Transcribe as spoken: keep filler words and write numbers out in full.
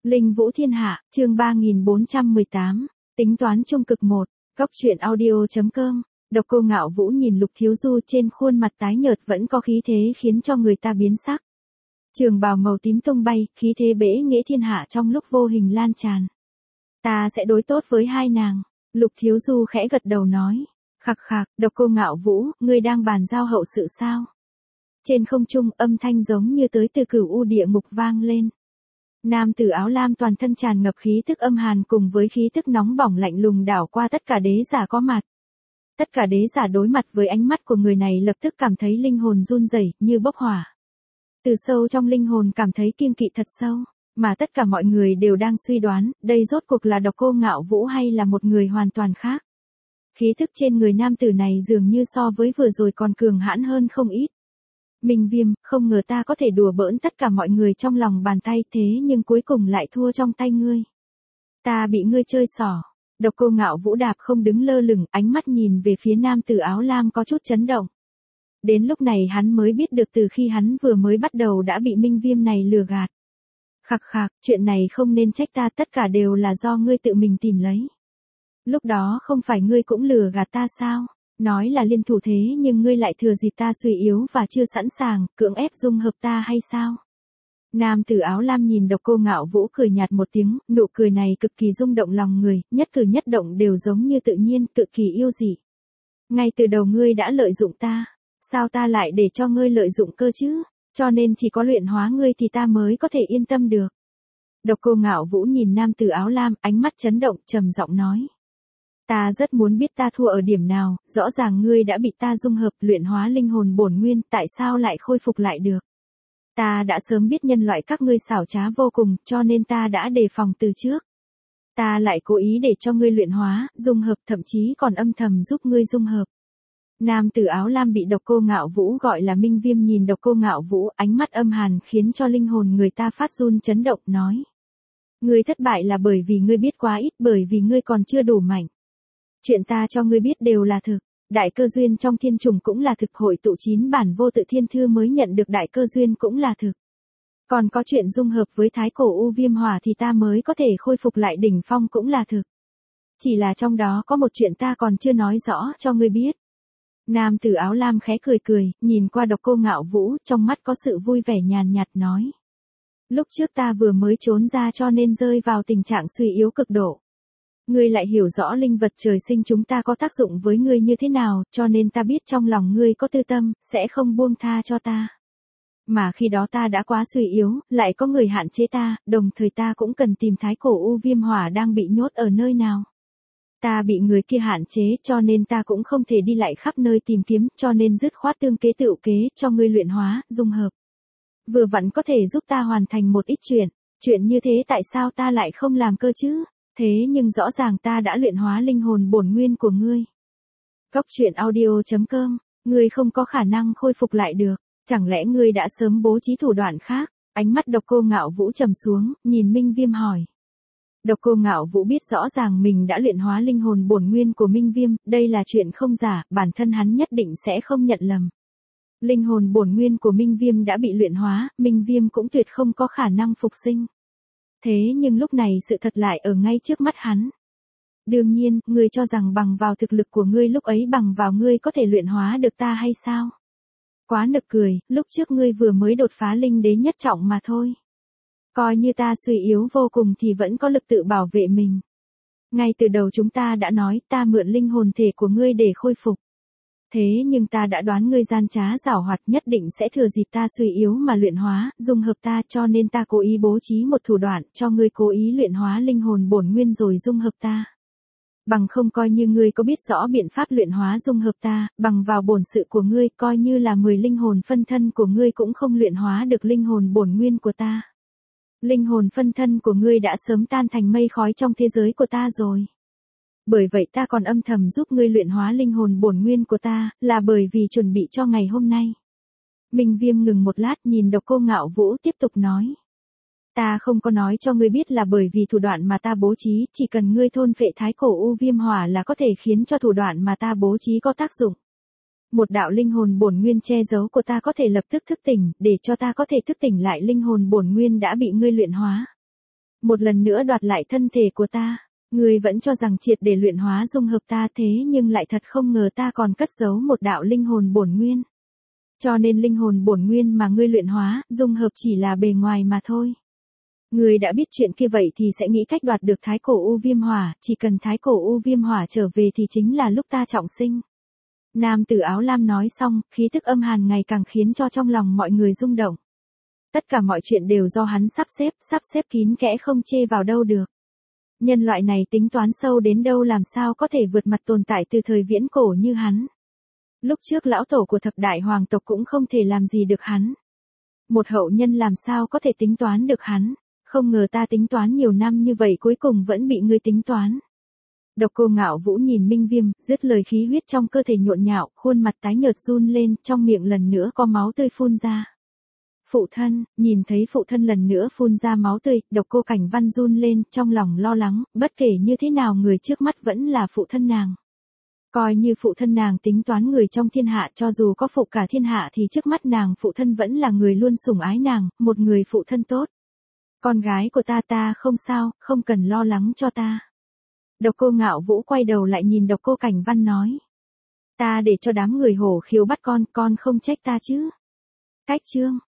Linh Vũ Thiên Hạ, chương ba nghìn bốn trăm mười tám, tính toán trung cực một, góc truyện audio.com, độc cô Ngạo Vũ nhìn Lục Thiếu Du trên khuôn mặt tái nhợt vẫn có khí thế khiến cho người ta biến sắc. Trường bào màu tím tung bay, khí thế bẽ nghĩa thiên hạ trong lúc vô hình lan tràn. Ta sẽ đối tốt với hai nàng, Lục Thiếu Du khẽ gật đầu nói. Khặc khặc, độc cô Ngạo Vũ, ngươi đang bàn giao hậu sự sao? Trên không trung âm thanh giống như tới từ cửu u địa ngục vang lên. Nam tử áo lam toàn thân tràn ngập khí tức âm hàn cùng với khí tức nóng bỏng lạnh lùng đảo qua tất cả đế giả có mặt. Tất cả đế giả đối mặt với ánh mắt của người này lập tức cảm thấy linh hồn run rẩy như bốc hỏa. Từ sâu trong linh hồn cảm thấy kiêng kỵ thật sâu, mà tất cả mọi người đều đang suy đoán, đây rốt cuộc là độc cô Ngạo Vũ hay là một người hoàn toàn khác. Khí tức trên người nam tử này dường như so với vừa rồi còn cường hãn hơn không ít. Minh Viêm, không ngờ ta có thể đùa bỡn tất cả mọi người trong lòng bàn tay thế nhưng cuối cùng lại thua trong tay ngươi. Ta bị ngươi chơi xỏ. Độc cô Ngạo Vũ đạp không đứng lơ lửng, ánh mắt nhìn về phía nam tử áo lam có chút chấn động. Đến lúc này hắn mới biết được từ khi hắn vừa mới bắt đầu đã bị Minh Viêm này lừa gạt. Khặc khặc, chuyện này không nên trách ta, tất cả đều là do ngươi tự mình tìm lấy. Lúc đó không phải ngươi cũng lừa gạt ta sao? Nói là liên thủ thế nhưng ngươi lại thừa dịp ta suy yếu và chưa sẵn sàng, cưỡng ép dung hợp ta hay sao? Nam tử áo lam nhìn độc cô Ngạo Vũ cười nhạt một tiếng, nụ cười này cực kỳ rung động lòng người, nhất cử nhất động đều giống như tự nhiên, cực kỳ yêu dị. Ngay từ đầu ngươi đã lợi dụng ta, sao ta lại để cho ngươi lợi dụng cơ chứ? Cho nên chỉ có luyện hóa ngươi thì ta mới có thể yên tâm được. Độc cô Ngạo Vũ nhìn nam tử áo lam, ánh mắt chấn động, trầm giọng nói. Ta rất muốn biết ta thua ở điểm nào, rõ ràng ngươi đã bị ta dung hợp luyện hóa linh hồn bổn nguyên, tại sao lại khôi phục lại được? Ta đã sớm biết nhân loại các ngươi xảo trá vô cùng, cho nên ta đã đề phòng từ trước. Ta lại cố ý để cho ngươi luyện hóa, dung hợp, thậm chí còn âm thầm giúp ngươi dung hợp. Nam tử áo lam bị độc cô Ngạo Vũ gọi là Minh Viêm nhìn độc cô Ngạo Vũ, ánh mắt âm hàn khiến cho linh hồn người ta phát run chấn động, nói. Ngươi thất bại là bởi vì ngươi biết quá ít, bởi vì ngươi còn chưa đủ mạnh. Chuyện ta cho ngươi biết đều là thực, đại cơ duyên trong thiên trùng cũng là thực, hội tụ chín bản vô tự thiên thư mới nhận được đại cơ duyên cũng là thực. Còn có chuyện dung hợp với thái cổ u viêm hỏa thì ta mới có thể khôi phục lại đỉnh phong cũng là thực. Chỉ là trong đó có một chuyện ta còn chưa nói rõ cho ngươi biết. Nam tử áo lam khẽ cười cười, nhìn qua độc cô Ngạo Vũ, trong mắt có sự vui vẻ nhàn nhạt nói. Lúc trước ta vừa mới trốn ra cho nên rơi vào tình trạng suy yếu cực độ. Ngươi lại hiểu rõ linh vật trời sinh chúng ta có tác dụng với ngươi như thế nào, cho nên ta biết trong lòng ngươi có tư tâm, sẽ không buông tha cho ta. Mà khi đó ta đã quá suy yếu, lại có người hạn chế ta, đồng thời ta cũng cần tìm thái cổ u viêm hỏa đang bị nhốt ở nơi nào. Ta bị người kia hạn chế cho nên ta cũng không thể đi lại khắp nơi tìm kiếm, cho nên dứt khoát tương kế tựu kế cho ngươi luyện hóa, dung hợp. Vừa vặn có thể giúp ta hoàn thành một ít chuyện, chuyện như thế tại sao ta lại không làm cơ chứ? Thế nhưng rõ ràng ta đã luyện hóa linh hồn bổn nguyên của ngươi. Góc truyện audio.com, ngươi không có khả năng khôi phục lại được, chẳng lẽ ngươi đã sớm bố trí thủ đoạn khác? Ánh mắt độc cô Ngạo Vũ trầm xuống, nhìn Minh Viêm hỏi. Độc cô Ngạo Vũ biết rõ ràng mình đã luyện hóa linh hồn bổn nguyên của Minh Viêm, đây là chuyện không giả, bản thân hắn nhất định sẽ không nhận lầm. Linh hồn bổn nguyên của Minh Viêm đã bị luyện hóa, Minh Viêm cũng tuyệt không có khả năng phục sinh. Thế nhưng lúc này sự thật lại ở ngay trước mắt hắn. Đương nhiên, ngươi cho rằng bằng vào thực lực của ngươi lúc ấy bằng vào ngươi có thể luyện hóa được ta hay sao? Quá nực cười, lúc trước ngươi vừa mới đột phá linh đế nhất trọng mà thôi. Coi như ta suy yếu vô cùng thì vẫn có lực tự bảo vệ mình. Ngay từ đầu chúng ta đã nói ta mượn linh hồn thể của ngươi để khôi phục. Thế nhưng ta đã đoán ngươi gian trá giảo hoạt nhất định sẽ thừa dịp ta suy yếu mà luyện hóa, dung hợp ta cho nên ta cố ý bố trí một thủ đoạn cho ngươi cố ý luyện hóa linh hồn bổn nguyên rồi dung hợp ta. Bằng không coi như ngươi có biết rõ biện pháp luyện hóa dung hợp ta, bằng vào bổn sự của ngươi coi như là mười linh hồn phân thân của ngươi cũng không luyện hóa được linh hồn bổn nguyên của ta. Linh hồn phân thân của ngươi đã sớm tan thành mây khói trong thế giới của ta rồi. Bởi vậy ta còn âm thầm giúp ngươi luyện hóa linh hồn bổn nguyên của ta, là bởi vì chuẩn bị cho ngày hôm nay. Minh Viêm ngừng một lát nhìn độc cô Ngạo Vũ tiếp tục nói. Ta không có nói cho ngươi biết là bởi vì thủ đoạn mà ta bố trí, chỉ cần ngươi thôn phệ thái cổ u viêm hỏa là có thể khiến cho thủ đoạn mà ta bố trí có tác dụng. Một đạo linh hồn bổn nguyên che giấu của ta có thể lập tức thức tỉnh, để cho ta có thể thức tỉnh lại linh hồn bổn nguyên đã bị ngươi luyện hóa. Một lần nữa đoạt lại thân thể của ta. Ngươi vẫn cho rằng triệt để luyện hóa dung hợp ta thế nhưng lại thật không ngờ ta còn cất giấu một đạo linh hồn bổn nguyên. Cho nên linh hồn bổn nguyên mà ngươi luyện hóa, dung hợp chỉ là bề ngoài mà thôi. Ngươi đã biết chuyện kia vậy thì sẽ nghĩ cách đoạt được thái cổ u viêm hỏa, chỉ cần thái cổ u viêm hỏa trở về thì chính là lúc ta trọng sinh. Nam tử áo lam nói xong, khí tức âm hàn ngày càng khiến cho trong lòng mọi người rung động. Tất cả mọi chuyện đều do hắn sắp xếp, sắp xếp kín kẽ không chê vào đâu được. Nhân loại này tính toán sâu đến đâu làm sao có thể vượt mặt tồn tại từ thời viễn cổ như hắn. Lúc trước lão tổ của thập đại hoàng tộc cũng không thể làm gì được hắn. Một hậu nhân làm sao có thể tính toán được hắn. Không ngờ ta tính toán nhiều năm như vậy cuối cùng vẫn bị ngươi tính toán. Độc Cô Ngạo Vũ nhìn Minh Viêm, dứt lời khí huyết trong cơ thể nhộn nhạo, khuôn mặt tái nhợt run lên, trong miệng lần nữa có máu tươi phun ra. Phụ thân, nhìn thấy phụ thân lần nữa phun ra máu tươi, Độc Cô Cảnh Văn run lên, trong lòng lo lắng, bất kể như thế nào người trước mắt vẫn là phụ thân nàng. Coi như phụ thân nàng tính toán người trong thiên hạ, cho dù có phụ cả thiên hạ thì trước mắt nàng phụ thân vẫn là người luôn sủng ái nàng, một người phụ thân tốt. Con gái của ta ta không sao, không cần lo lắng cho ta. Độc Cô Ngạo Vũ quay đầu lại nhìn Độc Cô Cảnh Văn nói. Ta để cho đám người hổ khiếu bắt con, con không trách ta chứ. Cách chương.